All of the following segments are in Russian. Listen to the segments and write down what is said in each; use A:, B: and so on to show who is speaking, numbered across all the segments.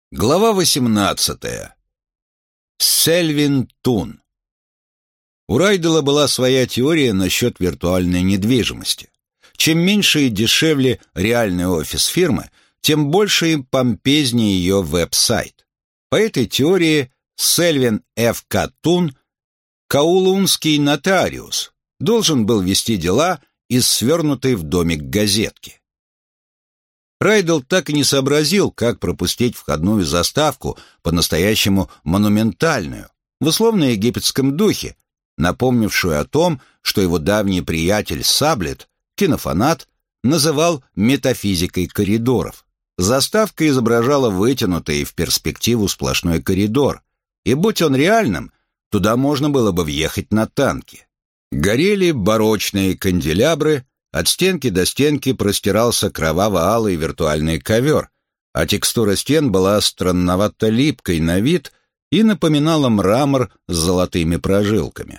A: Глава 18. Сельвин Тун. У Райдела была своя теория насчет виртуальной недвижимости. Чем меньше и дешевле реальный офис фирмы, тем больше и помпезнее ее веб-сайт. По этой теории Сельвин Ф.К. Тун, каулунский нотариус, должен был вести дела из свернутой в домик газетки. Райдел так и не сообразил, как пропустить входную заставку, по-настоящему монументальную, в условно-египетском духе, напомнившую о том, что его давний приятель Саблет, кинофанат, называл метафизикой коридоров. Заставка изображала вытянутый в перспективу сплошной коридор, и будь он реальным, туда можно было бы въехать на танке. Горели барочные канделябры, от стенки до стенки простирался кроваво-алый виртуальный ковер, а текстура стен была странновато липкой на вид и напоминала мрамор с золотыми прожилками.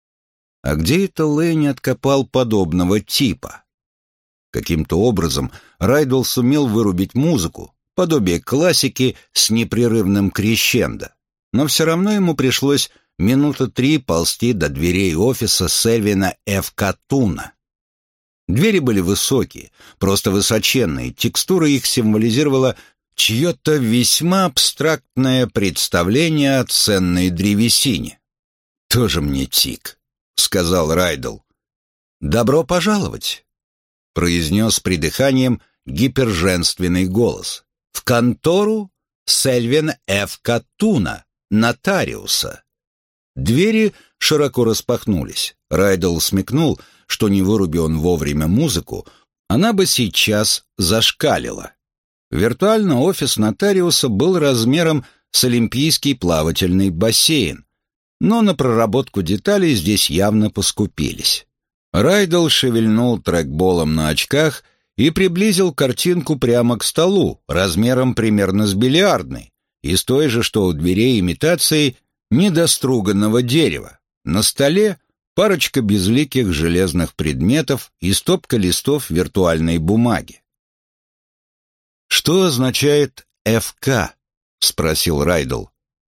A: А где это Лэнни откопал подобного типа? Каким-то образом Райдел сумел вырубить музыку, подобие классики с непрерывным крещендо, но все равно ему пришлось минуты 3 ползти до дверей офиса Сельвина Ф.К. Туна. Двери были высокие, просто высоченные, текстура их символизировала чье-то весьма абстрактное представление о ценной древесине. «Тоже мне тик», — сказал Райдел. «Добро пожаловать», — произнес с придыханием гиперженственный голос. «В контору Сельвина Ф.К. Туна, нотариуса». Двери широко распахнулись. Райдел смекнул, что не выруби он вовремя музыку, она бы сейчас зашкалила. Виртуальный офис нотариуса был размером с олимпийский плавательный бассейн, но на проработку деталей здесь явно поскупились. Райдел шевельнул трекболом на очках и приблизил картинку прямо к столу, размером примерно с бильярдной, из той же, что у дверей имитацией недоструганного дерева. На столе парочка безликих железных предметов и стопка листов виртуальной бумаги. «Что означает ФК?» — спросил Райдел.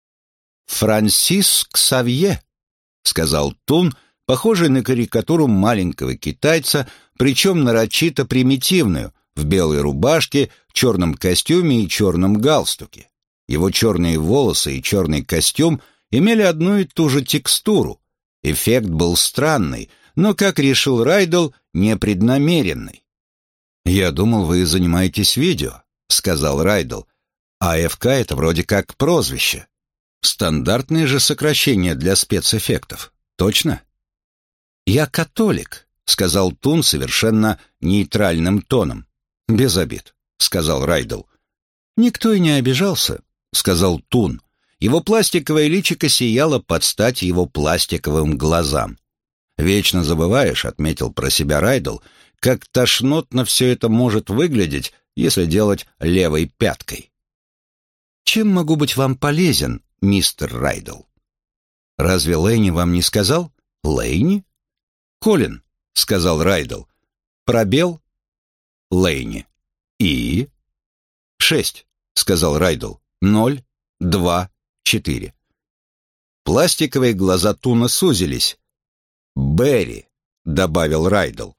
A: «Франсис Ксавье», — сказал Тун, похожий на карикатуру маленького китайца, причем нарочито примитивную, в белой рубашке, черном костюме и черном галстуке. Его черные волосы и черный костюм имели одну и ту же текстуру. Эффект был странный, но, как решил Райдел, непреднамеренный. «Я думал, вы занимаетесь видео», — сказал Райдел. «А ФК — это вроде как прозвище. Стандартное же сокращение для спецэффектов. Точно?» «Я католик», — сказал Тун совершенно нейтральным тоном. «Без обид», — сказал Райдел. «Никто и не обижался», — сказал Тун. Его пластиковое личико сияло под стать его пластиковым глазам. «Вечно забываешь», — отметил про себя Райдел, «как тошнотно все это может выглядеть, если делать левой пяткой». «Чем могу быть вам полезен, мистер Райдел?» «Разве Лэнни вам не сказал?» «Лэнни?» «Колин», — сказал Райдел. «Пробел?» «Лэнни». «И?» «6», — сказал Райдел. «0, 2, 4». Пластиковые глаза Туна сузились. «Берри», — добавил Райдел.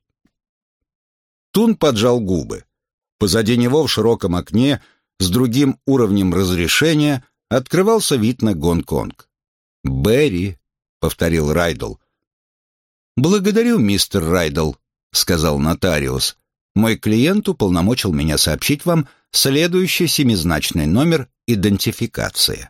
A: Тун поджал губы. Позади него в широком окне с другим уровнем разрешения открывался вид на Гонконг. «Берри», — повторил Райдел. «Благодарю, мистер Райдел», — сказал нотариус. «Мой клиент уполномочил меня сообщить вам следующий семизначный номер идентификации».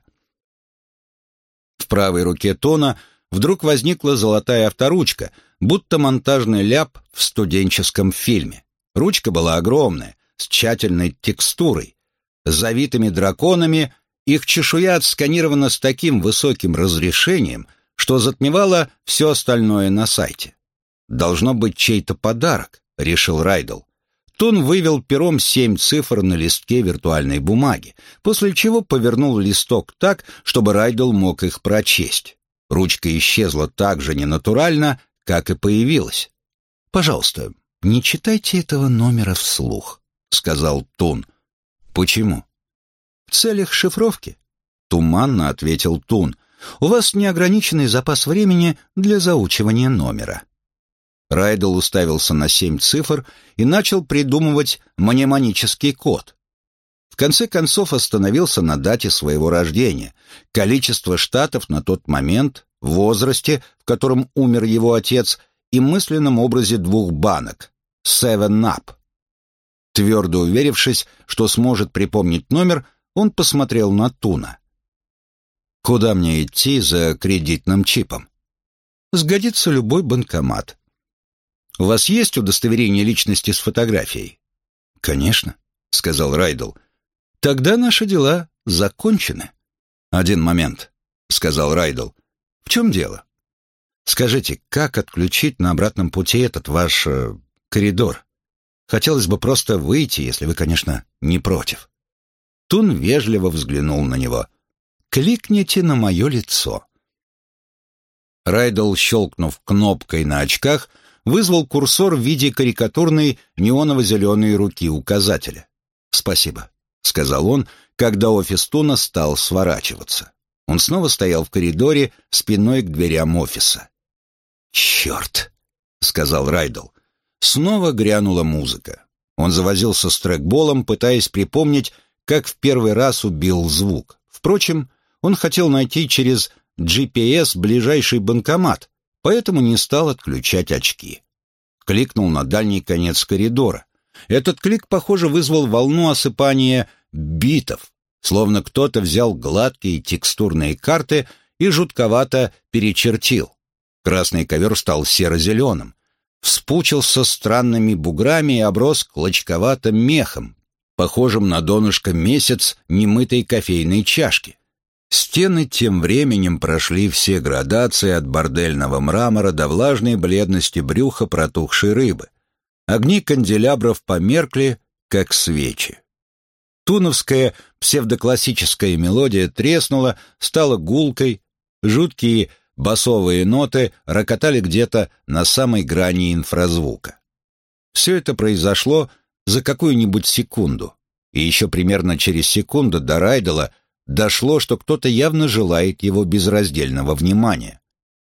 A: В правой руке Тона вдруг возникла золотая авторучка, будто монтажный ляп в студенческом фильме. Ручка была огромная, с тщательной текстурой. С завитыми драконами их чешуя отсканирована с таким высоким разрешением, что затмевала все остальное на сайте. «Должно быть чей-то подарок», — решил Райдел. Тун вывел пером 7 цифр на листке виртуальной бумаги, после чего повернул листок так, чтобы Райдел мог их прочесть. Ручка исчезла так же ненатурально, как и появилась. «Пожалуйста, не читайте этого номера вслух», — сказал Тун. «Почему?» «В «В целях шифровки», — туманно ответил Тун. «У вас неограниченный запас времени для заучивания номера». Райдл уставился на 7 цифр и начал придумывать мнемонический код. В конце концов остановился на дате своего рождения, количество штатов на тот момент, возрасте, в котором умер его отец, и мысленном образе 2 банок — Seven Up. Твердо уверившись, что сможет припомнить номер, он посмотрел на Туна. «Куда мне идти за кредитным чипом?» «Сгодится любой банкомат». «У вас есть удостоверение личности с фотографией?» «Конечно», — сказал Райдл. «Тогда наши дела закончены». «Один момент», — сказал Райдл. «В чем дело?» «Скажите, как отключить на обратном пути этот ваш коридор? Хотелось бы просто выйти, если вы, конечно, не против». Тун вежливо взглянул на него. «Кликните на мое лицо». Райдл, щелкнув кнопкой на очках, вызвал курсор в виде карикатурной неоново-зеленой руки указателя. «Спасибо», — сказал он, когда офис Туна стал сворачиваться. Он снова стоял в коридоре, спиной к дверям офиса. «Черт», — сказал Райдл. Снова грянула музыка. Он завозился с трекболом, пытаясь припомнить, как в первый раз убил звук. Впрочем, он хотел найти через GPS ближайший банкомат, поэтому не стал отключать очки. Кликнул на дальний конец коридора. Этот клик, похоже, вызвал волну осыпания битов, словно кто-то взял гладкие текстурные карты и жутковато перечертил. Красный ковер стал серо-зеленым, вспучился странными буграми и оброс клочковатым мехом, похожим на донышко месяц немытой кофейной чашки. Стены тем временем прошли все градации от бордельного мрамора до влажной бледности брюха протухшей рыбы. Огни канделябров померкли, как свечи. Туновская псевдоклассическая мелодия треснула, стала гулкой, жуткие басовые ноты рокотали где-то на самой грани инфразвука. Все это произошло за какую-нибудь секунду, и еще примерно через секунду до Райдла дошло, что кто-то явно желает его безраздельного внимания.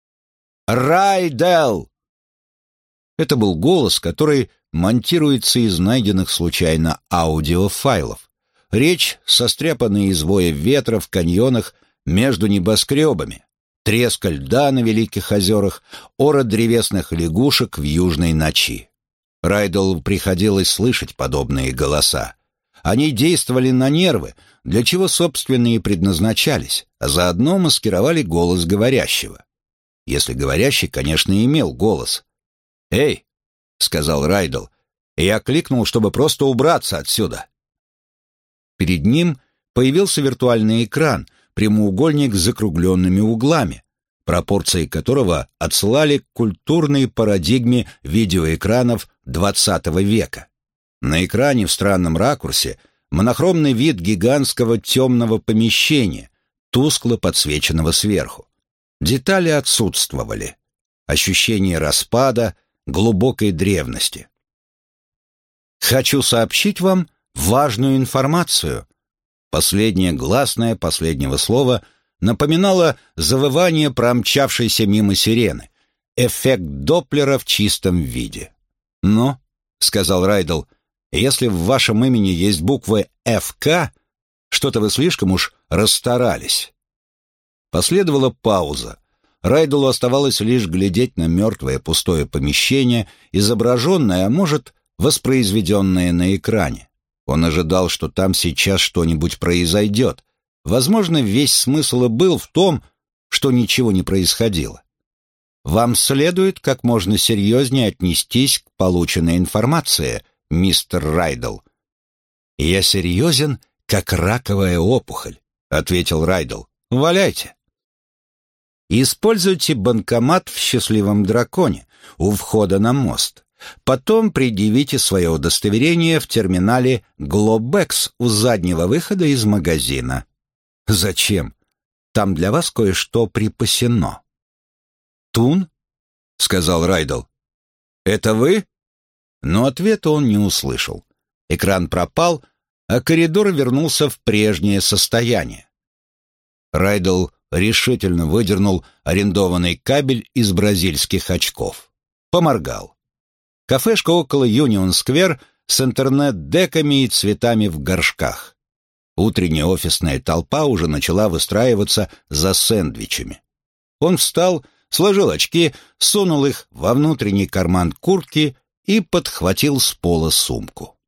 A: «Райдл!» Это был голос, который монтируется из найденных случайно аудиофайлов. Речь, состряпанная из воя ветра в каньонах между небоскребами, треска льда на великих озерах, ора древесных лягушек в южной ночи. Райдлу приходилось слышать подобные голоса. Они действовали на нервы, для чего, собственно, и предназначались, а заодно маскировали голос говорящего. Если говорящий, конечно, имел голос. «Эй!» — сказал Райдл. «Я кликнул, чтобы просто убраться отсюда». Перед ним появился виртуальный экран, прямоугольник с закругленными углами, пропорции которого отсылали к культурной парадигме видеоэкранов XX века. На экране в странном ракурсе монохромный вид гигантского темного помещения, тускло подсвеченного сверху. Детали отсутствовали. Ощущение распада, глубокой древности. «Хочу сообщить вам важную информацию». Последнее гласное последнего слова напоминало завывание промчавшейся мимо сирены, эффект Доплера в чистом виде. «Но», — сказал Райдл, — «если в вашем имени есть буквы «ФК», что-то вы слишком уж расстарались». Последовала пауза. Райдлу оставалось лишь глядеть на мертвое пустое помещение, изображенное, а может, воспроизведенное на экране. Он ожидал, что там сейчас что-нибудь произойдет. Возможно, весь смысл и был в том, что ничего не происходило. Вам следует как можно серьезнее отнестись к полученной информации, мистер Райдл. «Я серьезен, как раковая опухоль», — ответил Райдл. «Валяйте». Используйте банкомат в «Счастливом драконе» у входа на мост. Потом предъявите свое удостоверение в терминале Globex у заднего выхода из магазина. Зачем? Там для вас кое-что припасено. «Тун?» — сказал Райдл. «Это вы?» Но ответа он не услышал. Экран пропал, а коридор вернулся в прежнее состояние. Райдл решительно выдернул арендованный кабель из бразильских очков. Поморгал. Кафешка около Юнион-сквер с интернет-деками и цветами в горшках. Утренняя офисная толпа уже начала выстраиваться за сэндвичами. Он встал, сложил очки, сунул их во внутренний карман куртки и подхватил с пола сумку.